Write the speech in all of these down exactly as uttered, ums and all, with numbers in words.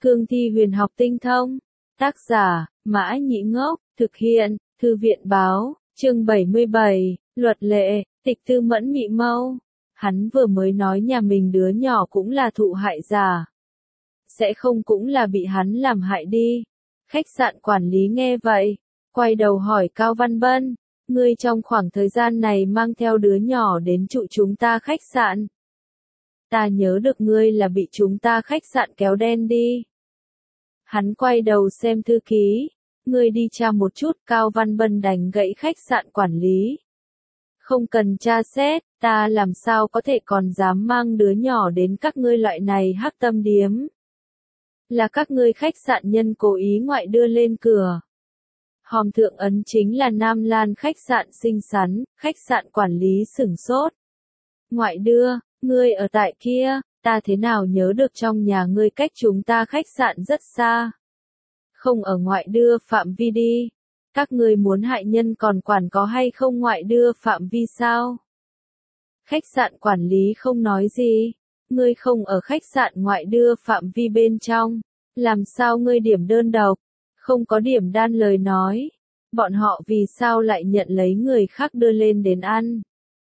Cương thi huyền học tinh thông. Tác giả, Mã Nhĩ Ngốc, thực hiện, Thư viện báo, chương bảy mươi bảy, luật lệ, Tịch Tư Mẫn mị mâu. Hắn vừa mới nói nhà mình đứa nhỏ cũng là thụ hại giả. Sẽ không cũng là bị hắn làm hại đi. Khách sạn quản lý nghe vậy, quay đầu hỏi Cao Văn Bân, ngươi trong khoảng thời gian này mang theo đứa nhỏ đến trụ chúng ta khách sạn. Ta nhớ được ngươi là bị chúng ta khách sạn kéo đen đi. Hắn quay đầu xem thư ký, ngươi đi tra một chút. Cao Văn Bân đành gãy khách sạn quản lý. Không cần tra xét, ta làm sao có thể còn dám mang đứa nhỏ đến các ngươi loại này hắc tâm điếm. Là các ngươi khách sạn nhân cố ý ngoại đưa lên cửa. Hòm thượng ấn chính là Nam Lan khách sạn xinh xắn. Khách sạn quản lý sửng sốt. Ngoại đưa, ngươi ở tại kia, ta thế nào nhớ được trong nhà ngươi cách chúng ta khách sạn rất xa. Không ở ngoại đưa phạm vi đi. Các ngươi muốn hại nhân còn quản có hay không ngoại đưa phạm vi sao? Khách sạn quản lý không nói gì. Ngươi không ở khách sạn ngoại đưa phạm vi bên trong. Làm sao ngươi điểm đơn độc? Không có điểm đan lời nói. Bọn họ vì sao lại nhận lấy người khác đưa lên đến ăn?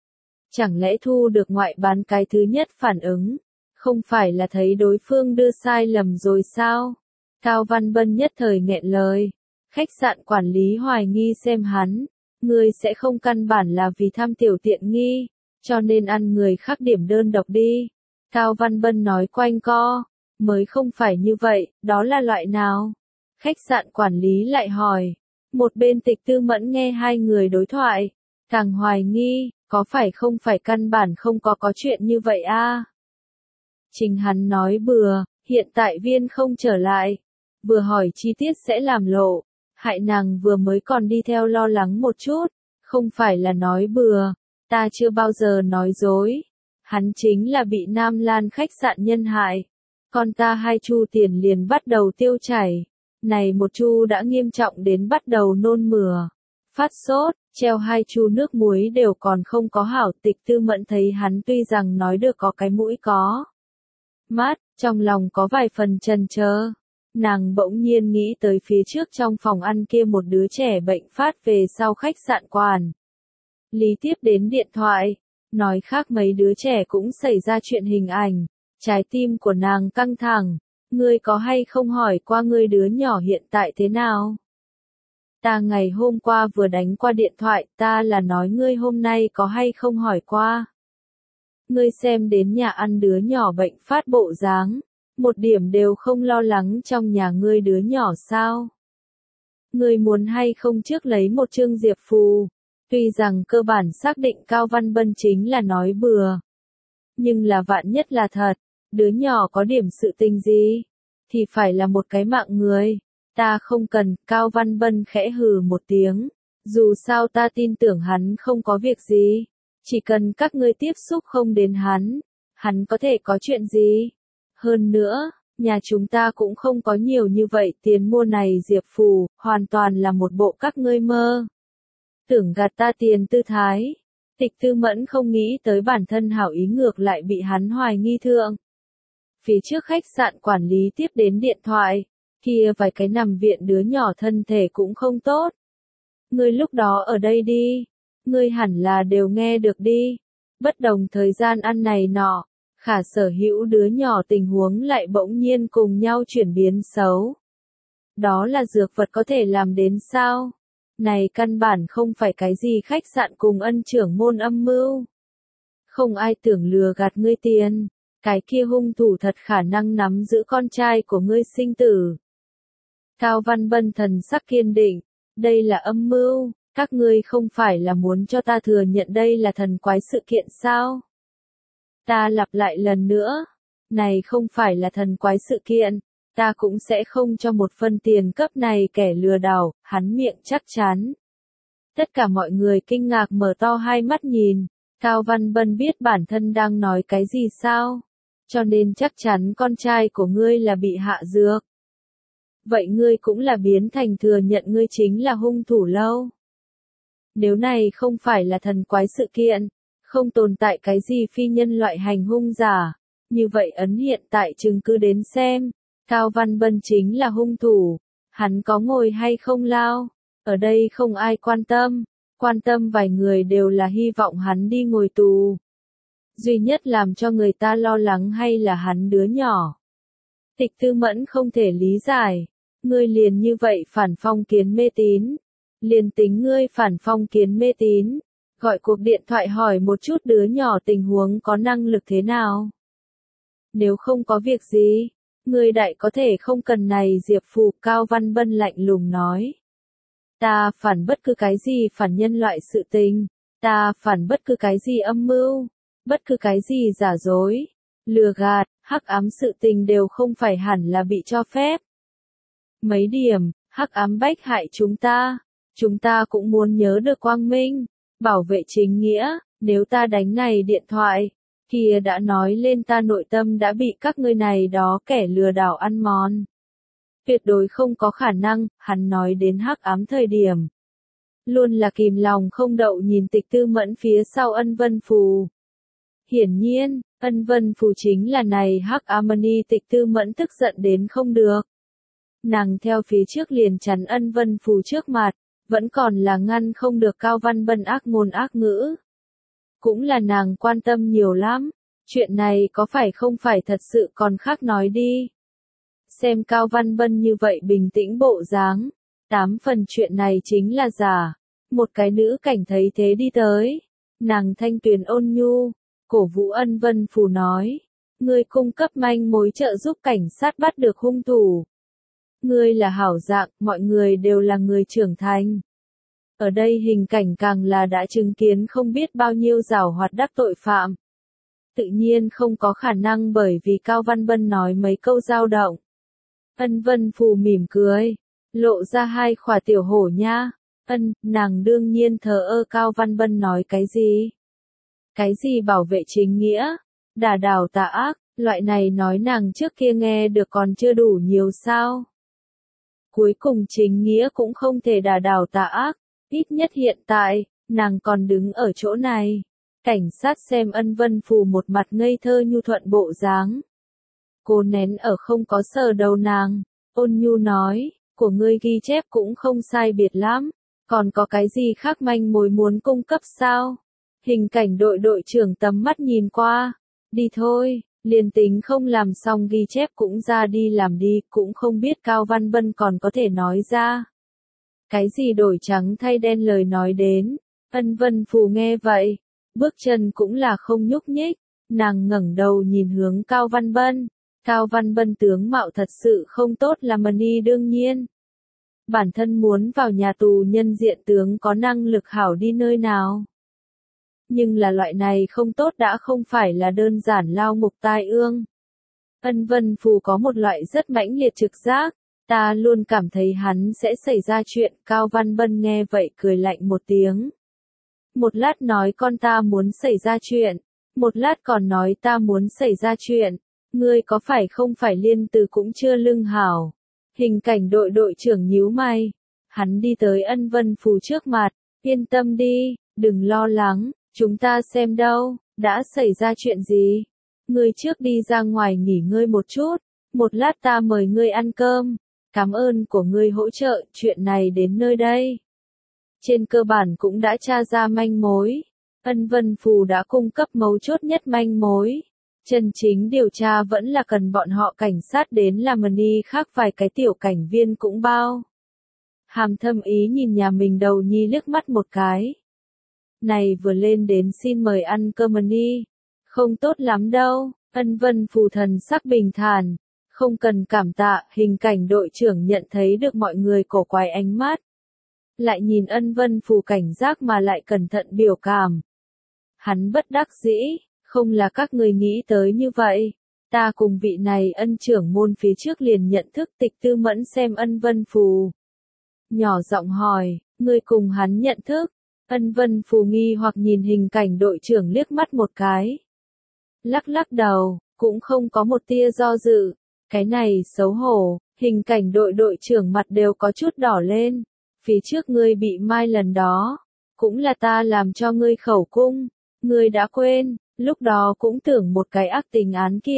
Chẳng lẽ thu được ngoại bán cái thứ nhất phản ứng? Không phải là thấy đối phương đưa sai lầm rồi sao? Cao Văn Bân nhất thời nghẹn lời. Khách sạn quản lý hoài nghi xem hắn. Ngươi sẽ không căn bản là vì tham tiểu tiện nghi, cho nên ăn người khác điểm đơn độc đi. Cao Văn Bân nói quanh co. Mới không phải như vậy, đó là loại nào? Khách sạn quản lý lại hỏi. Một bên Tịch Tư Mẫn nghe hai người đối thoại. Càng hoài nghi, có phải không phải căn bản không có có chuyện như vậy a? À? Chính hắn nói bừa, hiện tại viên không trở lại. Vừa hỏi chi tiết sẽ làm lộ. Hại nàng vừa mới còn đi theo lo lắng một chút. Không phải là nói bừa, ta chưa bao giờ nói dối. Hắn chính là bị Nam Lan khách sạn nhân hại. Con ta hai chu tiền liền bắt đầu tiêu chảy. Này một chu đã nghiêm trọng đến bắt đầu nôn mửa. Phát sốt, treo hai chu nước muối đều còn không có hảo. Tịch Tư Mẫn thấy hắn tuy rằng nói được có cái mũi có mắt, trong lòng có vài phần chần chờ. Nàng bỗng nhiên nghĩ tới phía trước trong phòng ăn kia một đứa trẻ bệnh phát về sau khách sạn quản lý tiếp đến điện thoại. Nói khác mấy đứa trẻ cũng xảy ra chuyện hình ảnh. Trái tim của nàng căng thẳng. Ngươi có hay không hỏi qua ngươi đứa nhỏ hiện tại thế nào? Ta ngày hôm qua vừa đánh qua điện thoại, ta là nói ngươi hôm nay có hay không hỏi qua? Ngươi xem đến nhà ăn đứa nhỏ bệnh phát bộ dáng, một điểm đều không lo lắng trong nhà ngươi đứa nhỏ sao? Ngươi muốn hay không trước lấy một chương diệp phù? Tuy rằng cơ bản xác định Cao Văn Bân chính là nói bừa. Nhưng là vạn nhất là thật, đứa nhỏ có điểm sự tình gì? Thì phải là một cái mạng người. Ta không cần. Cao Văn Bân khẽ hừ một tiếng. Dù sao ta tin tưởng hắn không có việc gì. Chỉ cần các ngươi tiếp xúc không đến hắn, hắn có thể có chuyện gì? Hơn nữa, nhà chúng ta cũng không có nhiều như vậy tiền mua này diệp phù, hoàn toàn là một bộ các ngươi mơ tưởng gạt ta tiền tư thái. Tịch Tư Mẫn không nghĩ tới bản thân hảo ý ngược lại bị hắn hoài nghi thượng. Phía trước khách sạn quản lý tiếp đến điện thoại, kia vài cái nằm viện đứa nhỏ thân thể cũng không tốt. Ngươi lúc đó ở đây đi, ngươi hẳn là đều nghe được đi. Bất đồng thời gian ăn này nọ, khả sở hữu đứa nhỏ tình huống lại bỗng nhiên cùng nhau chuyển biến xấu. Đó là dược vật có thể làm đến sao? Này căn bản không phải cái gì khách sạn cùng ân trưởng môn âm mưu. Không ai tưởng lừa gạt ngươi tiền. Cái kia hung thủ thật khả năng nắm giữ con trai của ngươi sinh tử. Cao Văn Bân thần sắc kiên định. Đây là âm mưu. Các ngươi không phải là muốn cho ta thừa nhận đây là thần quái sự kiện sao? Ta lặp lại lần nữa. Này không phải là thần quái sự kiện. Ta cũng sẽ không cho một phân tiền cấp này kẻ lừa đảo. Hắn miệng chắc chắn. Tất cả mọi người kinh ngạc mở to hai mắt nhìn. Cao Văn Bân biết bản thân đang nói cái gì sao? Cho nên chắc chắn con trai của ngươi là bị hạ dược. Vậy ngươi cũng là biến thành thừa nhận ngươi chính là hung thủ lâu. Nếu này không phải là thần quái sự kiện, không tồn tại cái gì phi nhân loại hành hung giả, như vậy ấn hiện tại chứng cứ đến xem, Cao Văn Bân chính là hung thủ, hắn có ngồi hay không lao, ở đây không ai quan tâm, quan tâm vài người đều là hy vọng hắn đi ngồi tù. Duy nhất làm cho người ta lo lắng hay là hắn đứa nhỏ. Tịch Tư Mẫn không thể lý giải, ngươi liền như vậy phản phong kiến mê tín, liền tính ngươi phản phong kiến mê tín, gọi cuộc điện thoại hỏi một chút đứa nhỏ tình huống có năng lực thế nào. Nếu không có việc gì, ngươi đại có thể không cần này diệp phù. Cao Văn Bân lạnh lùng nói. Ta phản bất cứ cái gì phản nhân loại sự tình, ta phản bất cứ cái gì âm mưu, bất cứ cái gì giả dối, lừa gạt, hắc ám sự tình đều không phải hẳn là bị cho phép. Mấy điểm, hắc ám bách hại chúng ta, chúng ta cũng muốn nhớ được quang minh, bảo vệ chính nghĩa, nếu ta đánh này điện thoại, kia đã nói lên ta nội tâm đã bị các ngươi này đó kẻ lừa đảo ăn mòn. Tuyệt đối không có khả năng, hắn nói đến hắc ám thời điểm. Luôn là kìm lòng không đậu nhìn Tịch Tư Mẫn phía sau Ân Vân Phù. Hiển nhiên, Ân Vân Phù chính là này hắc Amani. Tịch Tư Mẫn tức giận đến không được. Nàng theo phía trước liền chắn Ân Vân Phù trước mặt, vẫn còn là ngăn không được Cao Văn Bân ác ngôn ác ngữ. Cũng là nàng quan tâm nhiều lắm, chuyện này có phải không phải thật sự còn khác nói đi. Xem Cao Văn Bân như vậy bình tĩnh bộ dáng, tám phần chuyện này chính là giả. Một cái nữ cảnh thấy thế đi tới, nàng thanh tuyền ôn nhu, cổ vũ Ân Vân Phù nói, ngươi cung cấp manh mối trợ giúp cảnh sát bắt được hung thủ. Ngươi là hảo dạng, mọi người đều là người trưởng thành. Ở đây hình cảnh càng là đã chứng kiến không biết bao nhiêu giảo hoạt đắc tội phạm. Tự nhiên không có khả năng bởi vì Cao Văn Bân nói mấy câu dao động. Ân Vân Phù mỉm cười, lộ ra hai khỏa tiểu hổ nha. Ân, nàng đương nhiên thờ ơ. Cao Văn Bân nói cái gì? Cái gì bảo vệ chính nghĩa, đả đảo tà ác, loại này nói nàng trước kia nghe được còn chưa đủ nhiều sao? Cuối cùng chính nghĩa cũng không thể đả đảo tà ác, ít nhất hiện tại, nàng còn đứng ở chỗ này. Cảnh sát xem Ân Vân Phù một mặt ngây thơ nhu thuận bộ dáng. Cô nén ở không có sờ đầu nàng, ôn nhu nói, của ngươi ghi chép cũng không sai biệt lắm, còn có cái gì khác manh mối muốn cung cấp sao? Hình cảnh đội đội trưởng tầm mắt nhìn qua, đi thôi, liền tính không làm xong ghi chép cũng ra đi làm đi, cũng không biết Cao Văn Bân còn có thể nói ra. Cái gì đổi trắng thay đen lời nói đến, Ân Vân Phù nghe vậy, bước chân cũng là không nhúc nhích, nàng ngẩng đầu nhìn hướng Cao Văn Bân. Cao Văn Bân tướng mạo thật sự không tốt là Mani đương nhiên. Bản thân muốn vào nhà tù nhân diện tướng có năng lực hảo đi nơi nào. Nhưng là loại này không tốt đã không phải là đơn giản lao ngục tai ương. Ân Vân Phù có một loại rất mãnh liệt trực giác, ta luôn cảm thấy hắn sẽ xảy ra chuyện. Cao Văn Bân nghe vậy cười lạnh một tiếng. Một lát nói con ta muốn xảy ra chuyện, một lát còn nói ta muốn xảy ra chuyện, ngươi có phải không phải liên từ cũng chưa lưng hảo. Hình cảnh đội đội trưởng nhíu mày, hắn đi tới Ân Vân Phù trước mặt, yên tâm đi, đừng lo lắng, chúng ta xem đâu, đã xảy ra chuyện gì. Ngươi trước đi ra ngoài nghỉ ngơi một chút, một lát ta mời ngươi ăn cơm, cảm ơn của ngươi hỗ trợ, chuyện này đến nơi đây. Trên cơ bản cũng đã tra ra manh mối, Ân Vân Phù đã cung cấp mấu chốt nhất manh mối. Chân chính điều tra vẫn là cần bọn họ cảnh sát đến làm Mani, khác vài cái tiểu cảnh viên cũng bao. Hàm thâm ý nhìn nhà mình đầu nhi liếc mắt một cái. Này vừa lên đến xin mời ăn cơm Mani, không tốt lắm đâu. Ân Vân Phù thần sắc bình thản, không cần cảm tạ. Hình cảnh đội trưởng nhận thấy được mọi người cổ quái ánh mắt, lại nhìn Ân Vân Phù cảnh giác mà lại cẩn thận biểu cảm. Hắn bất đắc dĩ, không là các người nghĩ tới như vậy. Ta cùng vị này Ân trưởng môn phía trước liền nhận thức. Tịch Tư Mẫn xem Ân Vân Phù, nhỏ giọng hỏi, ngươi cùng hắn nhận thức? Ân Vân Phù nghi hoặc nhìn hình cảnh đội trưởng liếc mắt một cái, lắc lắc đầu, cũng không có một tia do dự. Cái này xấu hổ. Hình cảnh đội đội trưởng mặt đều có chút đỏ lên. Phía trước ngươi bị mai lần đó, cũng là ta làm cho ngươi khẩu cung, ngươi đã quên, lúc đó cũng tưởng một cái ác tình án kiện,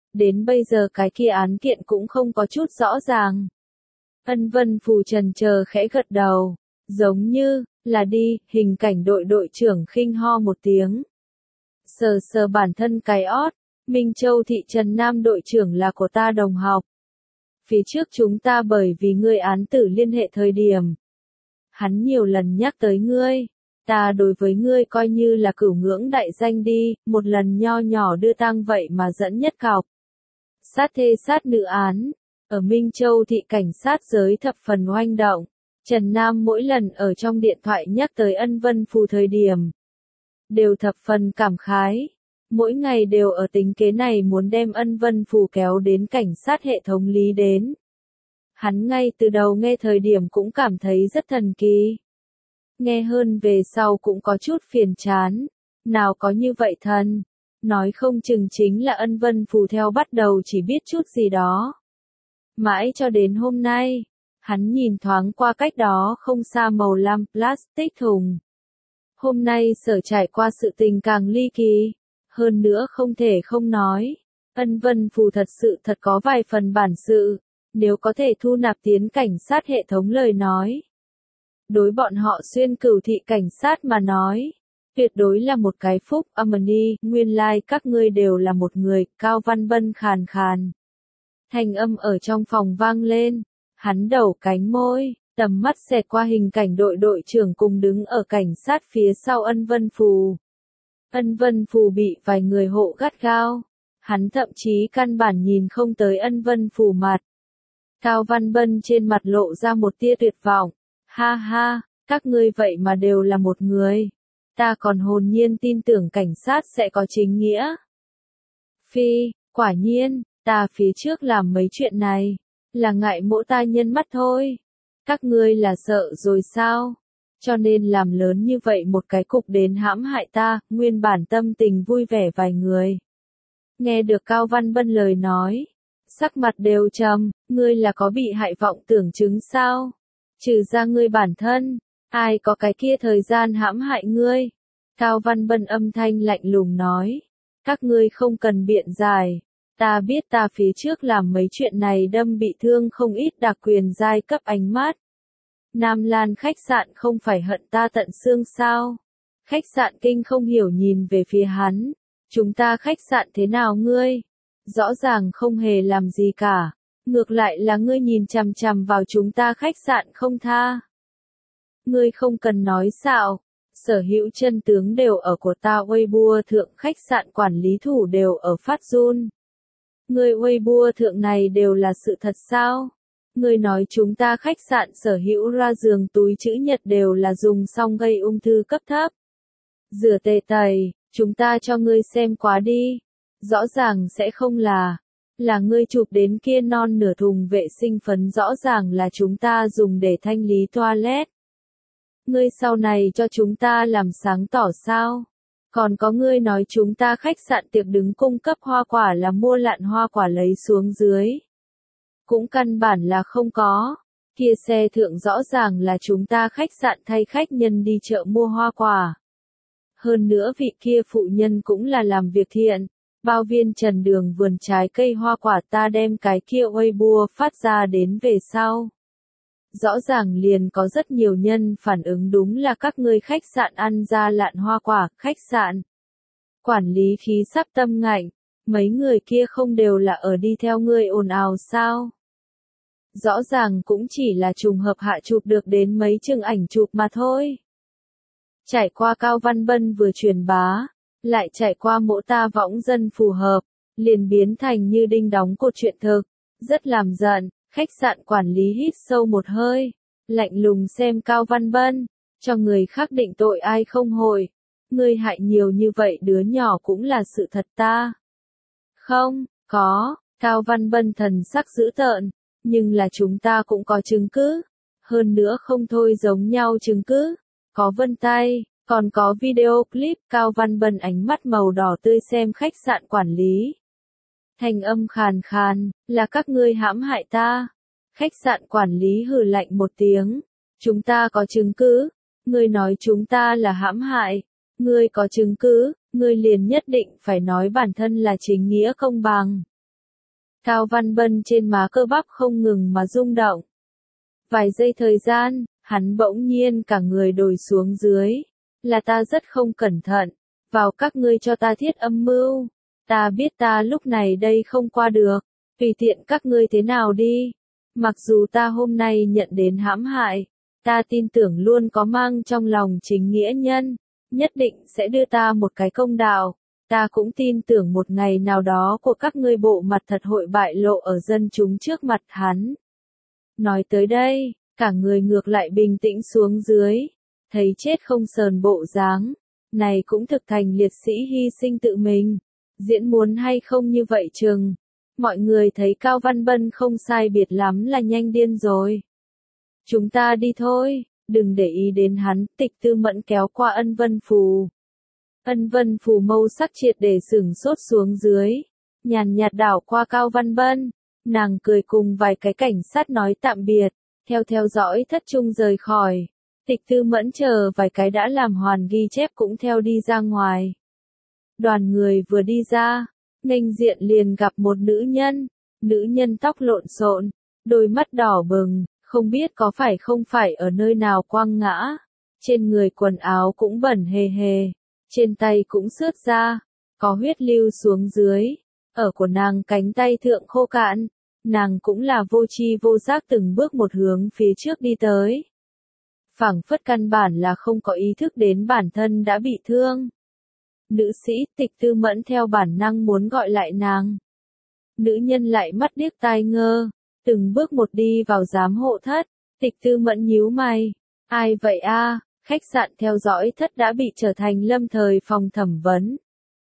đến bây giờ cái kia án kiện cũng không có chút rõ ràng. Ân Vân Phù trần chờ khẽ gật đầu, giống như, là đi, hình cảnh đội đội trưởng khinh ho một tiếng. Sờ sờ bản thân cái ót, Minh Châu thị Trần Nam đội trưởng là của ta đồng học. Phía trước chúng ta bởi vì ngươi án tử liên hệ thời điểm. Hắn nhiều lần nhắc tới ngươi, ta đối với ngươi coi như là cửu ngưỡng đại danh đi, một lần nho nhỏ đưa tang vậy mà dẫn nhất cọc. Sát thê sát nữ án, ở Minh Châu thị cảnh sát giới thập phần oanh động. Trần Nam mỗi lần ở trong điện thoại nhắc tới Ân Vân Phù thời điểm, đều thập phần cảm khái. Mỗi ngày đều ở tính kế này muốn đem Ân Vân Phù kéo đến cảnh sát hệ thống lý đến. Hắn ngay từ đầu nghe thời điểm cũng cảm thấy rất thần kỳ. Nghe hơn về sau cũng có chút phiền chán. Nào có như vậy thần. Nói không chừng chính là Ân Vân Phù theo bắt đầu chỉ biết chút gì đó. Mãi cho đến hôm nay, hắn nhìn thoáng qua cách đó không xa màu lam plastic thùng. Hôm nay sở trải qua sự tình càng ly kỳ. Hơn nữa không thể không nói. Ân Vân Phù thật sự thật có vài phần bản sự. Nếu có thể thu nạp tiến cảnh sát hệ thống lời nói. Đối bọn họ xuyên cửu thị cảnh sát mà nói. Tuyệt đối là một cái phúc. Amani, nguyên lai like các ngươi đều là một người. Cao Văn Bân khàn khàn. Thanh âm ở trong phòng vang lên. Hắn đầu cánh môi. Tầm mắt xẹt qua hình cảnh đội đội trưởng cùng đứng ở cảnh sát phía sau Ân Vân Phù. Ân Vân Phù bị vài người hộ gắt gao. Hắn thậm chí căn bản nhìn không tới Ân Vân Phù mặt. Cao Văn Bân trên mặt lộ ra một tia tuyệt vọng. Ha ha, các ngươi vậy mà đều là một người. Ta còn hồn nhiên tin tưởng cảnh sát sẽ có chính nghĩa. Phi, quả nhiên, ta phía trước làm mấy chuyện này. Là ngại mỗ ta nhân mắt thôi. Các ngươi là sợ rồi sao? Cho nên làm lớn như vậy một cái cục đến hãm hại ta, nguyên bản tâm tình vui vẻ vài người. Nghe được Cao Văn Bân lời nói, sắc mặt đều trầm, ngươi là có bị hại vọng tưởng chứng sao? Trừ ra ngươi bản thân, ai có cái kia thời gian hãm hại ngươi? Cao Văn Bân âm thanh lạnh lùng nói, các ngươi không cần biện giải. Ta biết ta phía trước làm mấy chuyện này đâm bị thương không ít đặc quyền giai cấp ánh mắt. Nam Lan khách sạn không phải hận ta tận xương sao? Khách sạn kinh không hiểu nhìn về phía hắn. Chúng ta khách sạn thế nào ngươi? Rõ ràng không hề làm gì cả. Ngược lại là ngươi nhìn chằm chằm vào chúng ta khách sạn không tha. Ngươi không cần nói xạo. Sở hữu chân tướng đều ở của ta Weibo thượng khách sạn quản lý thủ đều ở phát run. Ngươi Weibo thượng này đều là sự thật sao? Ngươi nói chúng ta khách sạn sở hữu ra giường túi chữ nhật đều là dùng xong gây ung thư cấp thấp. Rửa tề tẩy, chúng ta cho ngươi xem quá đi. Rõ ràng sẽ không là, là ngươi chụp đến kia non nửa thùng vệ sinh phấn rõ ràng là chúng ta dùng để thanh lý toilet. Ngươi sau này cho chúng ta làm sáng tỏ sao? Còn có ngươi nói chúng ta khách sạn tiệc đứng cung cấp hoa quả là mua lạn hoa quả lấy xuống dưới. Cũng căn bản là không có. Kia xe thượng rõ ràng là chúng ta khách sạn thay khách nhân đi chợ mua hoa quả. Hơn nữa vị kia phụ nhân cũng là làm việc thiện. Bao viên trần đường vườn trái cây hoa quả ta đem cái kia Weibo phát ra đến về sau. Rõ ràng liền có rất nhiều nhân phản ứng đúng là các ngươi khách sạn ăn ra lạn hoa quả, khách sạn. Quản lý khí sắc tâm ngạnh, mấy người kia không đều là ở đi theo ngươi ồn ào sao? Rõ ràng cũng chỉ là trùng hợp hạ chụp được đến mấy chương ảnh chụp mà thôi. Trải qua Cao Văn Bân vừa truyền bá, lại trải qua mỗ ta võng dân phù hợp, liền biến thành như đinh đóng cột truyện thực, rất làm giận. Khách sạn quản lý hít sâu một hơi, lạnh lùng xem Cao Văn Bân, cho người khác định tội ai không hồi. Ngươi hại nhiều như vậy đứa nhỏ cũng là sự thật ta. Không, có, Cao Văn Bân thần sắc dữ tợn, nhưng là chúng ta cũng có chứng cứ. Hơn nữa không thôi giống nhau chứng cứ, có vân tay, còn có video clip. Cao Văn Bân ánh mắt màu đỏ tươi xem khách sạn quản lý. Thanh âm khàn khàn, là các ngươi hãm hại ta. Khách sạn quản lý hừ lạnh một tiếng. Chúng ta có chứng cứ. Ngươi nói chúng ta là hãm hại. Ngươi có chứng cứ, ngươi liền nhất định phải nói bản thân là chính nghĩa công bằng. Cao Văn Bân trên má cơ bắp không ngừng mà rung động. Vài giây thời gian, hắn bỗng nhiên cả người đồi xuống dưới. Là ta rất không cẩn thận. Vào các ngươi cho ta thiết âm mưu. Ta biết ta lúc này đây không qua được. Tùy tiện các ngươi thế nào đi. Mặc dù ta hôm nay nhận đến hãm hại. Ta tin tưởng luôn có mang trong lòng chính nghĩa nhân. Nhất định sẽ đưa ta một cái công đạo. Ta cũng tin tưởng một ngày nào đó của các ngươi bộ mặt thật hội bại lộ ở dân chúng trước mặt hắn. Nói tới đây, cả người ngược lại bình tĩnh xuống dưới. Thấy chết không sờn bộ dáng. Này cũng thực thành liệt sĩ hy sinh tự mình. Diễn muốn hay không như vậy chừng. Mọi người thấy Cao Văn Bân không sai biệt lắm là nhanh điên rồi. Chúng ta đi thôi, đừng để ý đến hắn. Tịch Tư Mẫn kéo qua Ân Vân Phù. Ân Vân Phù mâu sắc triệt để sửng sốt xuống dưới. Nhàn nhạt đảo qua Cao Văn Bân. Nàng cười cùng vài cái cảnh sát nói tạm biệt. Theo theo dõi thất trung rời khỏi. Tịch Tư Mẫn chờ vài cái đã làm hoàn ghi chép cũng theo đi ra ngoài. Đoàn người vừa đi ra, nghênh diện liền gặp một nữ nhân. Nữ nhân tóc lộn xộn, đôi mắt đỏ bừng, không biết có phải không phải ở nơi nào quăng ngã. Trên người quần áo cũng bẩn hề hề, trên tay cũng xước ra, có huyết lưu xuống dưới. Ở của nàng cánh tay thượng khô cạn, nàng cũng là vô tri vô giác từng bước một hướng phía trước đi tới. Phảng phất căn bản là không có ý thức đến bản thân đã bị thương. Nữ sĩ Tịch Tư Mẫn theo bản năng muốn gọi lại nàng. Nữ nhân lại mắt điếc tai ngơ, từng bước một đi vào giám hộ thất. Tịch Tư Mẫn nhíu mày. Ai vậy a? Khách sạn theo dõi thất đã bị trở thành lâm thời phòng thẩm vấn.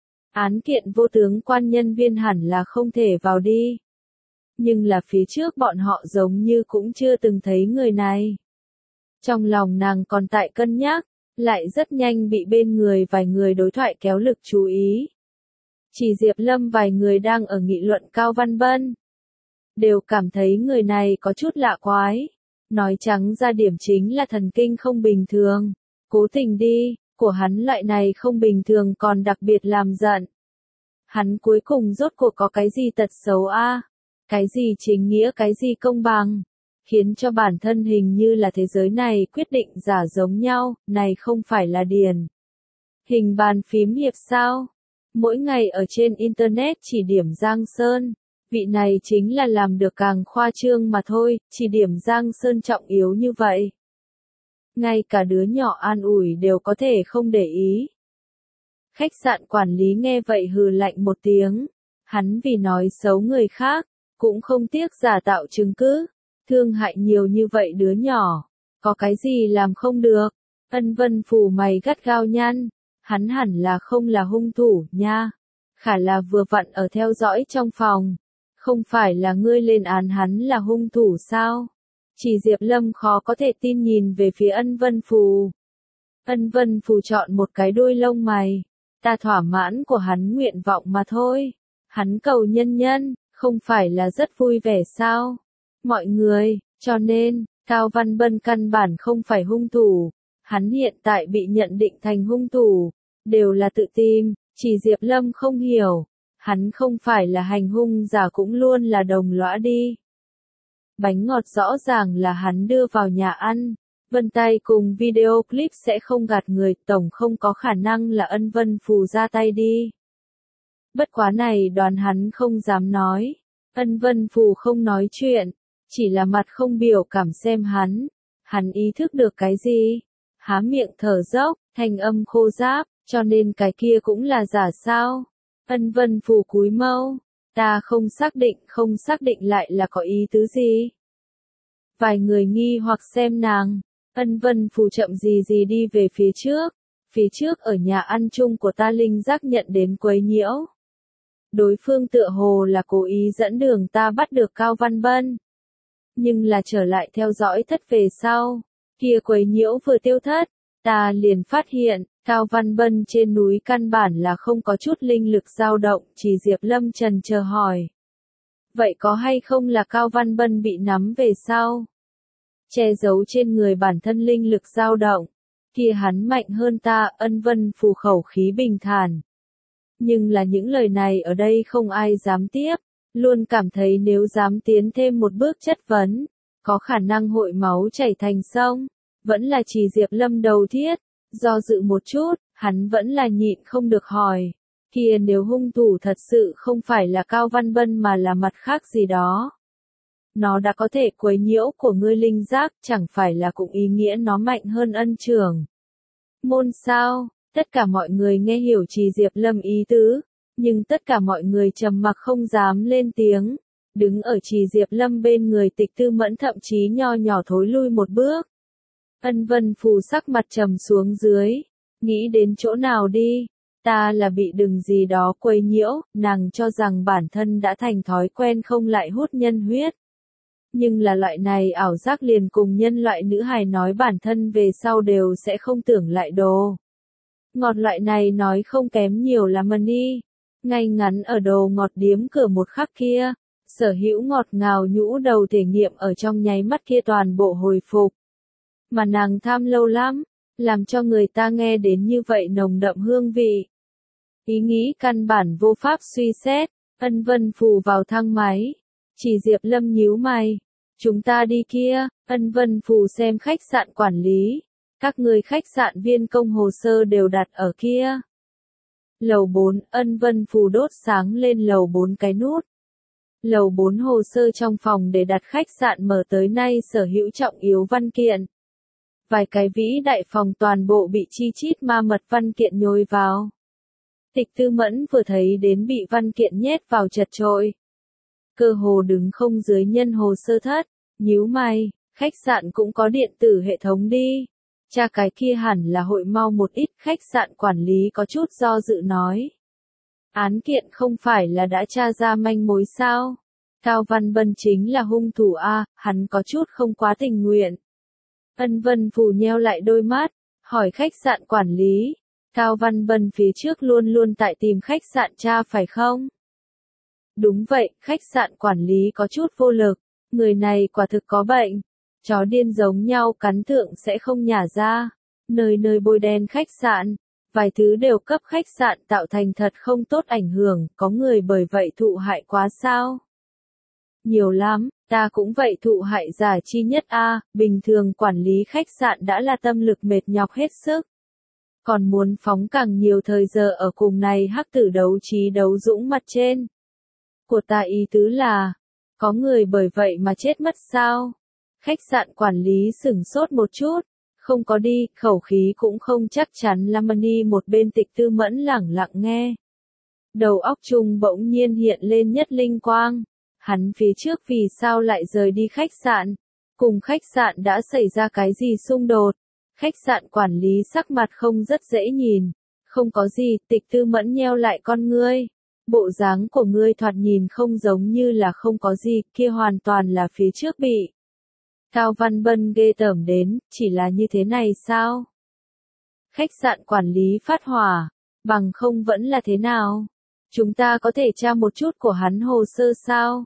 Án kiện vô tướng quan nhân viên hẳn là không thể vào đi. Nhưng là phía trước bọn họ giống như cũng chưa từng thấy người này. Trong lòng nàng còn tại cân nhắc, lại rất nhanh bị bên người vài người đối thoại kéo lực chú ý. Chỉ Diệp Lâm vài người đang ở nghị luận Cao Văn Bân. Đều cảm thấy người này có chút lạ quái. Nói trắng ra điểm chính là thần kinh không bình thường. Cố tình đi, của hắn loại này không bình thường còn đặc biệt làm giận. Hắn cuối cùng rốt cuộc có cái gì tật xấu a? Cái gì chính nghĩa, cái gì công bằng? Khiến cho bản thân hình như là thế giới này quyết định giả giống nhau, này không phải là điền. Hình bàn phím hiệp sao? Mỗi ngày ở trên Internet chỉ điểm Giang Sơn. Vị này chính là làm được càng khoa trương mà thôi, chỉ điểm Giang Sơn trọng yếu như vậy. Ngay cả đứa nhỏ an ủi đều có thể không để ý. Khách sạn quản lý nghe vậy hừ lạnh một tiếng. Hắn vì nói xấu người khác, cũng không tiếc giả tạo chứng cứ. Thương hại nhiều như vậy đứa nhỏ, có cái gì làm không được. Ân Vân Phù mày gắt gao nhăn, hắn hẳn là không là hung thủ nha. Khả là vừa vặn ở theo dõi trong phòng. Không phải là ngươi lên án hắn là hung thủ sao? Chỉ Diệp Lâm khó có thể tin nhìn về phía Ân Vân Phù. Ân Vân Phù chọn một cái đuôi lông mày. Ta thỏa mãn của hắn nguyện vọng mà thôi. Hắn cầu nhân nhân, không phải là rất vui vẻ sao? Mọi người, cho nên, Cao Văn Bân căn bản không phải hung thủ. Hắn hiện tại bị nhận định thành hung thủ. Đều là tự tìm, chỉ Diệp Lâm không hiểu. Hắn không phải là hành hung giả cũng luôn là đồng lõa đi. Bánh ngọt rõ ràng là hắn đưa vào nhà ăn. Vân tay cùng video clip sẽ không gạt người, tổng không có khả năng là Ân Vân Phù ra tay đi. Bất quá này đoán hắn không dám nói. Ân Vân Phù không nói chuyện, chỉ là mặt không biểu cảm xem hắn. Hắn ý thức được cái gì? Há miệng thở dốc, thanh âm khô ráp, cho nên cái kia cũng là giả sao? Ân Vân Phù cúi mâu, ta không xác định, không xác định lại là có ý tứ gì? Vài người nghi hoặc xem nàng. Ân Vân Phù chậm gì gì đi về phía trước. Phía trước ở nhà ăn chung của ta linh giác nhận đến quấy nhiễu. Đối phương tựa hồ là cố ý dẫn đường ta bắt được Cao Văn Bân. Nhưng là trở lại theo dõi thất về sau. Kia quấy nhiễu vừa tiêu thất, ta liền phát hiện, Cao Văn Bân trên núi căn bản là không có chút linh lực dao động, chỉ Diệp Lâm trần chờ hỏi. Vậy có hay không là Cao Văn Bân bị nắm về sau? Che giấu trên người bản thân linh lực dao động. Kia hắn mạnh hơn ta, Ân Vân Phù khẩu khí bình thản. Nhưng là những lời này ở đây không ai dám tiếp. Luôn cảm thấy nếu dám tiến thêm một bước chất vấn, có khả năng hội máu chảy thành sông. Vẫn là Trì Diệp Lâm đầu thiết, do dự một chút, hắn vẫn là nhịn không được hỏi. Kia nếu hung thủ thật sự không phải là Cao Văn Bân mà là mặt khác gì đó. Nó đã có thể quấy nhiễu của ngươi linh giác, chẳng phải là cũng ý nghĩa nó mạnh hơn ân trưởng. Môn sao, tất cả mọi người nghe hiểu Trì Diệp Lâm ý tứ, nhưng tất cả mọi người trầm mặc không dám lên tiếng. Đứng ở Trì Diệp Lâm bên người Tịch Tư Mẫn thậm chí nho nhỏ thối lui một bước. Ân Vân Phù sắc mặt trầm xuống dưới, nghĩ đến chỗ nào đi, ta là bị đừng gì đó quấy nhiễu, nàng cho rằng bản thân đã thành thói quen không lại hút nhân huyết. Nhưng là loại này ảo giác liền cùng nhân loại nữ hài nói bản thân về sau đều sẽ không tưởng lại đồ. Ngọt loại này nói không kém nhiều là money. Ngay ngắn ở đồ ngọt điếm cửa một khắc kia, sở hữu ngọt ngào nhũ đầu thể nghiệm ở trong nháy mắt kia toàn bộ hồi phục. Mà nàng tham lâu lắm, làm cho người ta nghe đến như vậy nồng đậm hương vị. Ý nghĩ căn bản vô pháp suy xét, Ân Vân Phù vào thang máy. Chỉ Diệp Lâm nhíu mày. Chúng ta đi kia, Ân Vân Phù xem khách sạn quản lý. Các người khách sạn viên công hồ sơ đều đặt ở kia. Lầu bốn, Ân Vân Phù đốt sáng lên lầu bốn cái nút. Lầu bốn hồ sơ trong phòng để đặt khách sạn mở tới nay sở hữu trọng yếu văn kiện. Vài cái vĩ đại phòng toàn bộ bị chi chít ma mật văn kiện nhồi vào. Tịch Tư Mẫn vừa thấy đến bị văn kiện nhét vào chật chội. Cơ hồ đứng không dưới nhân hồ sơ thất, nhíu mày, khách sạn cũng có điện tử hệ thống đi. Cha cái kia hẳn là hội mau một ít, khách sạn quản lý có chút do dự nói. Án kiện không phải là đã tra ra manh mối sao? Cao Văn Bân chính là hung thủ a, hắn có chút không quá tình nguyện. Ân Vân Phù nheo lại đôi mắt, hỏi khách sạn quản lý. Cao Văn Bân phía trước luôn luôn tại tìm khách sạn tra phải không? Đúng vậy, khách sạn quản lý có chút vô lực, người này quả thực có bệnh. Chó điên giống nhau cắn thượng sẽ không nhả ra. Nơi nơi bôi đen khách sạn, vài thứ đều cấp khách sạn tạo thành thật không tốt ảnh hưởng, có người bởi vậy thụ hại quá sao? Nhiều lắm, ta cũng vậy thụ hại giả chi nhất a, bình thường quản lý khách sạn đã là tâm lực mệt nhọc hết sức. Còn muốn phóng càng nhiều thời giờ ở cùng này hắc tử đấu trí đấu dũng mặt trên. Của ta ý tứ là, có người bởi vậy mà chết mất sao? Khách sạn quản lý sửng sốt một chút, không có đi, khẩu khí cũng không chắc chắn Lamani một bên Tịch Tư Mẫn lẳng lặng nghe. Đầu óc chung bỗng nhiên hiện lên nhất linh quang, hắn phía trước vì sao lại rời đi khách sạn, cùng khách sạn đã xảy ra cái gì xung đột, khách sạn quản lý sắc mặt không rất dễ nhìn, không có gì, Tịch Tư Mẫn nheo lại con ngươi. Bộ dáng của ngươi thoạt nhìn không giống như là không có gì, kia hoàn toàn là phía trước bị. Cao Văn Bân ghê tởm đến, chỉ là như thế này sao? Khách sạn quản lý phát hỏa, bằng không vẫn là thế nào? Chúng ta có thể tra một chút của hắn hồ sơ sao?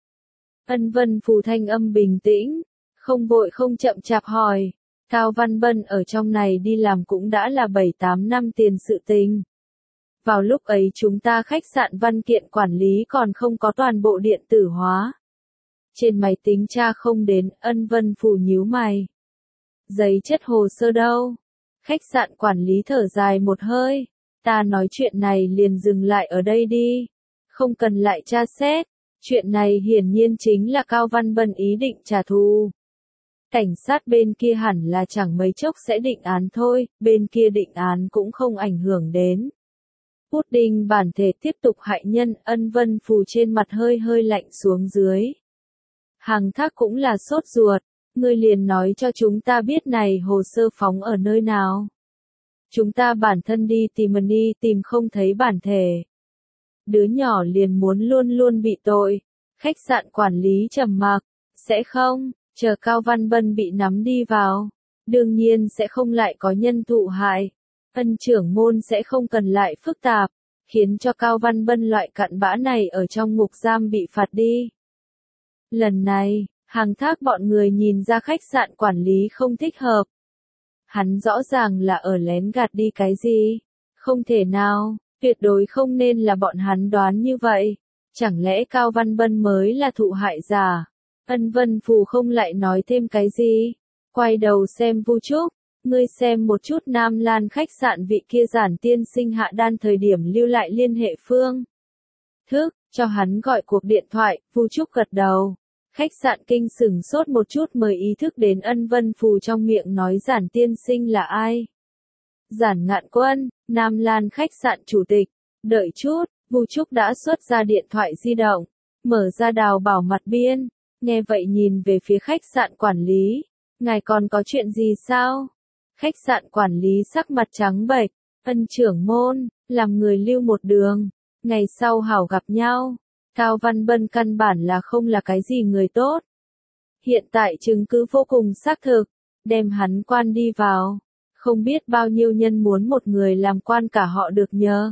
Ân Vân Phù thanh âm bình tĩnh, không vội không chậm chạp hỏi. Cao Văn Bân ở trong này đi làm cũng đã là bảy tám năm tiền sự tình. Vào lúc ấy chúng ta khách sạn văn kiện quản lý còn không có toàn bộ điện tử hóa. Trên máy tính tra không đến, Ân Vân Phù nhíu mày. Giấy chất hồ sơ đâu? Khách sạn quản lý thở dài một hơi. Ta nói chuyện này liền dừng lại ở đây đi. Không cần lại tra xét. Chuyện này hiển nhiên chính là Cao Văn Bân ý định trả thù. Cảnh sát bên kia hẳn là chẳng mấy chốc sẽ định án thôi, bên kia định án cũng không ảnh hưởng đến. Pudding bản thể tiếp tục hại nhân, Ân Vân Phù trên mặt hơi hơi lạnh xuống dưới. Hàng Thác cũng là sốt ruột, ngươi liền nói cho chúng ta biết này hồ sơ phóng ở nơi nào. Chúng ta bản thân đi tìm đi tìm không thấy bản thể. Đứa nhỏ liền muốn luôn luôn bị tội. Khách sạn quản lý trầm mặc, sẽ không, chờ Cao Văn Bân bị nắm đi vào. Đương nhiên sẽ không lại có nhân thụ hại. Ân trưởng môn sẽ không cần lại phức tạp, khiến cho Cao Văn Bân loại cặn bã này ở trong ngục giam bị phạt đi. Lần này, Hàng Thác bọn người nhìn ra khách sạn quản lý không thích hợp. Hắn rõ ràng là ở lén gạt đi cái gì. Không thể nào, tuyệt đối không nên là bọn hắn đoán như vậy. Chẳng lẽ Cao Văn Bân mới là thụ hại giả? Ân Vân Phù không lại nói thêm cái gì. Quay đầu xem Vu Trúc, ngươi xem một chút Nam Lan khách sạn vị kia Giản tiên sinh hạ đan thời điểm lưu lại liên hệ phương thức, cho hắn gọi cuộc điện thoại. Vu Trúc gật đầu. Khách sạn kinh sửng sốt một chút mới ý thức đến Ân Vân Phù trong miệng nói Giản tiên sinh là ai. Giản Ngạn Quân, Nam Lan khách sạn chủ tịch. Đợi chút, Vu Trúc đã xuất ra điện thoại di động, mở ra đào bảo mặt biên, nghe vậy nhìn về phía khách sạn quản lý. Ngài còn có chuyện gì sao? Khách sạn quản lý sắc mặt trắng bệch. Ân trưởng môn, làm người lưu một đường, ngày sau hảo gặp nhau. Cao Văn Bân căn bản là không là cái gì người tốt. Hiện tại chứng cứ vô cùng xác thực, đem hắn quan đi vào. Không biết bao nhiêu nhân muốn một người làm quan cả họ được nhờ.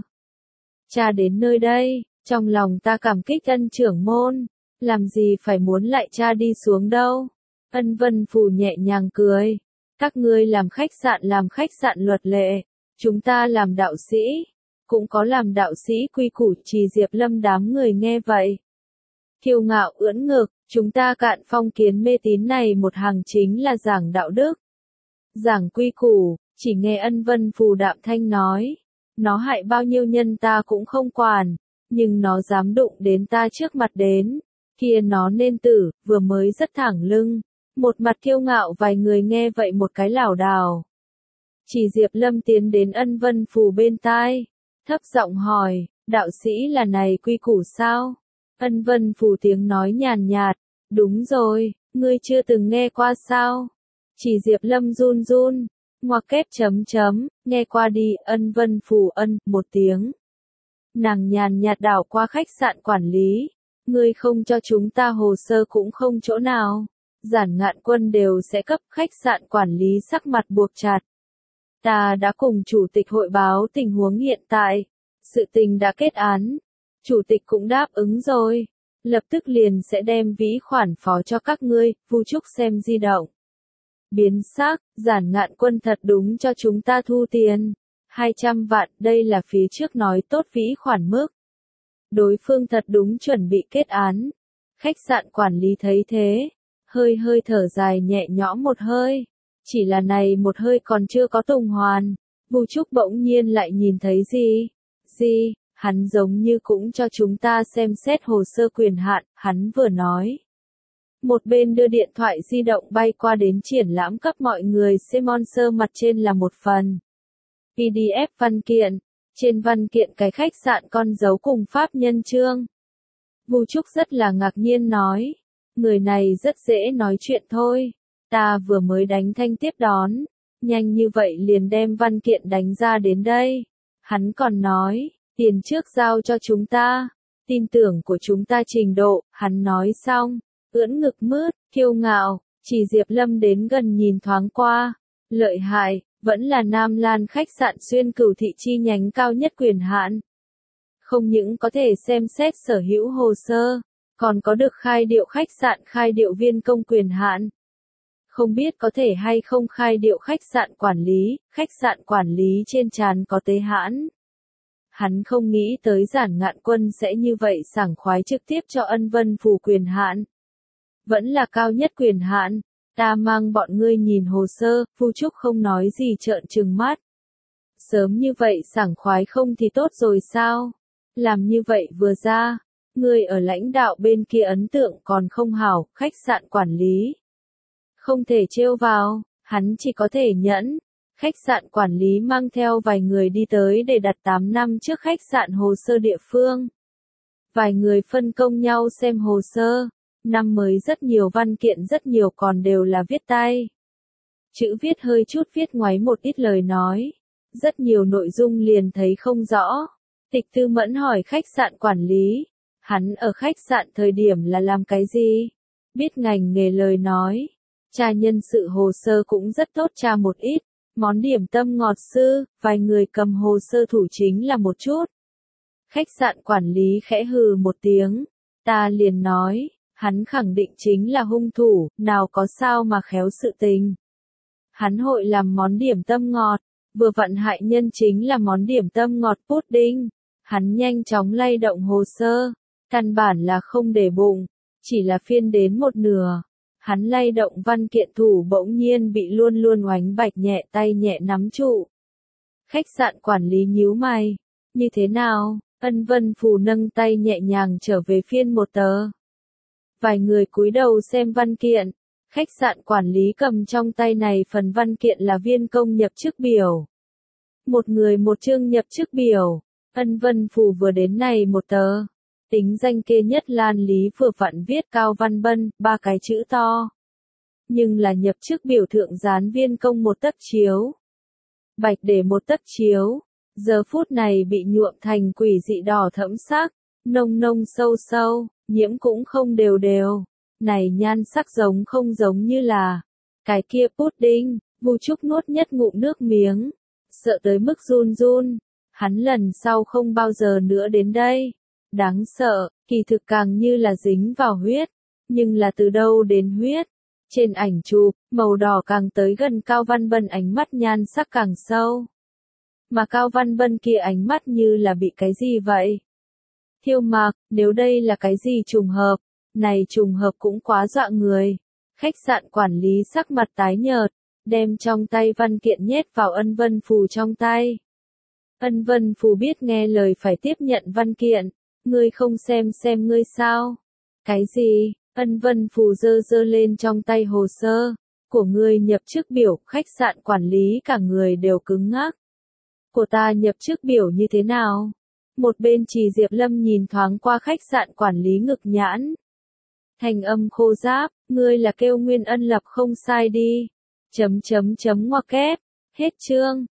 Cha đến nơi đây, trong lòng ta cảm kích Ân trưởng môn, làm gì phải muốn lại cha đi xuống đâu. Ân Vân Phù nhẹ nhàng cười. Các ngươi làm khách sạn làm khách sạn luật lệ, chúng ta làm đạo sĩ, cũng có làm đạo sĩ quy củ. Trì Diệp Lâm đám người nghe vậy, kiêu ngạo ưỡn ngực, chúng ta Cạn Phong kiến mê tín này một hàng chính là giảng đạo đức, giảng quy củ. Chỉ nghe Ân Vân Phù đạm thanh nói, nó hại bao nhiêu nhân ta cũng không quản, nhưng nó dám đụng đến ta trước mặt đến, kia nó nên tử. Vừa mới rất thẳng lưng, một mặt kiêu ngạo. Vài người nghe vậy một cái lảo đảo. Chỉ Diệp Lâm tiến đến Ân Vân Phù bên tai, thấp giọng hỏi, đạo sĩ là này quy củ sao? Ân Vân Phù tiếng nói nhàn nhạt, đúng rồi, ngươi chưa từng nghe qua sao? Chỉ Diệp Lâm run run, ngoặc kép chấm chấm, nghe qua đi. Ân Vân Phù ân một tiếng. Nàng nhàn nhạt đảo qua khách sạn quản lý, ngươi không cho chúng ta hồ sơ cũng không chỗ nào. Giản Ngạn Quân đều sẽ cấp. Khách sạn quản lý sắc mặt buộc chặt. Ta đã cùng chủ tịch hội báo tình huống hiện tại, sự tình đã kết án, chủ tịch cũng đáp ứng rồi, lập tức liền sẽ đem vĩ khoản phó cho các ngươi. Vu Trúc xem di động, biến sắc. Giản Ngạn Quân thật đúng cho chúng ta thu tiền hai trăm vạn, đây là phía trước nói tốt vĩ khoản mức. Đối phương thật đúng chuẩn bị kết án. Khách sạn quản lý thấy thế, hơi hơi thở dài nhẹ nhõm một hơi. Chỉ là này một hơi còn chưa có tuần hoàn, Vu Trúc bỗng nhiên lại nhìn thấy gì? Gì? Hắn giống như cũng cho chúng ta xem xét hồ sơ quyền hạn. Hắn vừa nói, một bên đưa điện thoại di động bay qua đến triển lãm cấp mọi người xem. Sơ mặt trên là một phần pê đê ép văn kiện, trên văn kiện cái khách sạn con dấu cùng pháp nhân chương. Vu Trúc rất là ngạc nhiên nói, người này rất dễ nói chuyện thôi, ta vừa mới đánh thanh tiếp đón, nhanh như vậy liền đem văn kiện đánh ra đến đây. Hắn còn nói, tiền trước giao cho chúng ta, tin tưởng của chúng ta trình độ. Hắn nói xong, ưỡn ngực mướt, kiêu ngạo. Chỉ Diệp Lâm đến gần nhìn thoáng qua, lợi hại, vẫn là Nam Lan khách sạn xuyên cửu thị chi nhánh cao nhất quyền hạn. Không những có thể xem xét sở hữu hồ sơ, còn có được khai điệu khách sạn khai điệu viên công quyền hạn. Không biết có thể hay không khai điệu khách sạn quản lý. Khách sạn quản lý trên trán có tế hãn. Hắn không nghĩ tới Giản Ngạn Quân sẽ như vậy sảng khoái trực tiếp cho Ân Vân Phù quyền hạn. Vẫn là cao nhất quyền hạn. Ta mang bọn ngươi nhìn hồ sơ. Vu Trúc không nói gì trợn trừng mắt. Sớm như vậy sảng khoái không thì tốt rồi sao? Làm như vậy vừa ra, ngươi ở lãnh đạo bên kia ấn tượng còn không hảo. Khách sạn quản lý không thể trêu vào, hắn chỉ có thể nhẫn. Khách sạn quản lý mang theo vài người đi tới để đặt tám năm trước khách sạn hồ sơ địa phương. Vài người phân công nhau xem hồ sơ. Năm mới rất nhiều văn kiện, rất nhiều còn đều là viết tay. Chữ viết hơi chút viết ngoáy một ít lời nói. Rất nhiều nội dung liền thấy không rõ. Tịch Tư Mẫn hỏi khách sạn quản lý, hắn ở khách sạn thời điểm là làm cái gì? Biết ngành nghề lời nói. Tra nhân sự hồ sơ cũng rất tốt, tra một ít. Món điểm tâm ngọt sư, vài người cầm hồ sơ thủ chính là một chút. Khách sạn quản lý khẽ hừ một tiếng. Ta liền nói, hắn khẳng định chính là hung thủ, nào có sao mà khéo sự tình. Hắn hội làm món điểm tâm ngọt, vừa vặn hại nhân chính là món điểm tâm ngọt pudding. Hắn nhanh chóng lay động hồ sơ. Căn bản là không để bụng, chỉ là phiên đến một nửa. Hắn lay động văn kiện thủ bỗng nhiên bị luôn luôn Oánh Bạch nhẹ tay nhẹ nắm trụ. Khách sạn quản lý nhíu mày. Như thế nào? Ân Vân Phù nâng tay nhẹ nhàng trở về phiên một tờ. Vài người cúi đầu xem văn kiện. Khách sạn quản lý cầm trong tay này phần văn kiện là viên công nhập chức biểu. Một người một chương nhập chức biểu. Ân Vân Phù vừa đến này một tờ. Tính danh kê nhất Lan Lý vừa vặn viết Cao Văn Bân, ba cái chữ to. Nhưng là nhập chức biểu thượng dán viên công một tấc chiếu. Bạch để một tấc chiếu. Giờ phút này bị nhuộm thành quỷ dị đỏ thẫm sắc. Nông nông sâu sâu, nhiễm cũng không đều đều. Này nhan sắc giống không giống như là. Cái kia pudding, Vu Trúc nuốt nhất ngụm nước miếng. Sợ tới mức run run. Hắn lần sau không bao giờ nữa đến đây. Đáng sợ, kỳ thực càng như là dính vào huyết. Nhưng là từ đâu đến huyết? Trên ảnh chụp, màu đỏ càng tới gần Cao Văn Bân ánh mắt nhan sắc càng sâu. Mà Cao Văn Bân kia ánh mắt như là bị cái gì vậy? Thiêu Mạc, nếu đây là cái gì trùng hợp? Này trùng hợp cũng quá dọa người. Khách sạn quản lý sắc mặt tái nhợt, đem trong tay văn kiện nhét vào Ân Vân Phù trong tay. Ân Vân Phù biết nghe lời phải tiếp nhận văn kiện. Ngươi không xem xem ngươi sao? Cái gì? Ân Vân Phù giơ giơ lên trong tay hồ sơ. Của ngươi nhập chức biểu, khách sạn quản lý cả người đều cứng ngắc. Của ta nhập chức biểu như thế nào? Một bên Trì Diệp Lâm nhìn thoáng qua khách sạn quản lý ngực nhãn. Thành âm khô ráp, ngươi là kêu Nguyên Ân Lập không sai đi. Chấm chấm chấm ngoặc kép. Hết chương.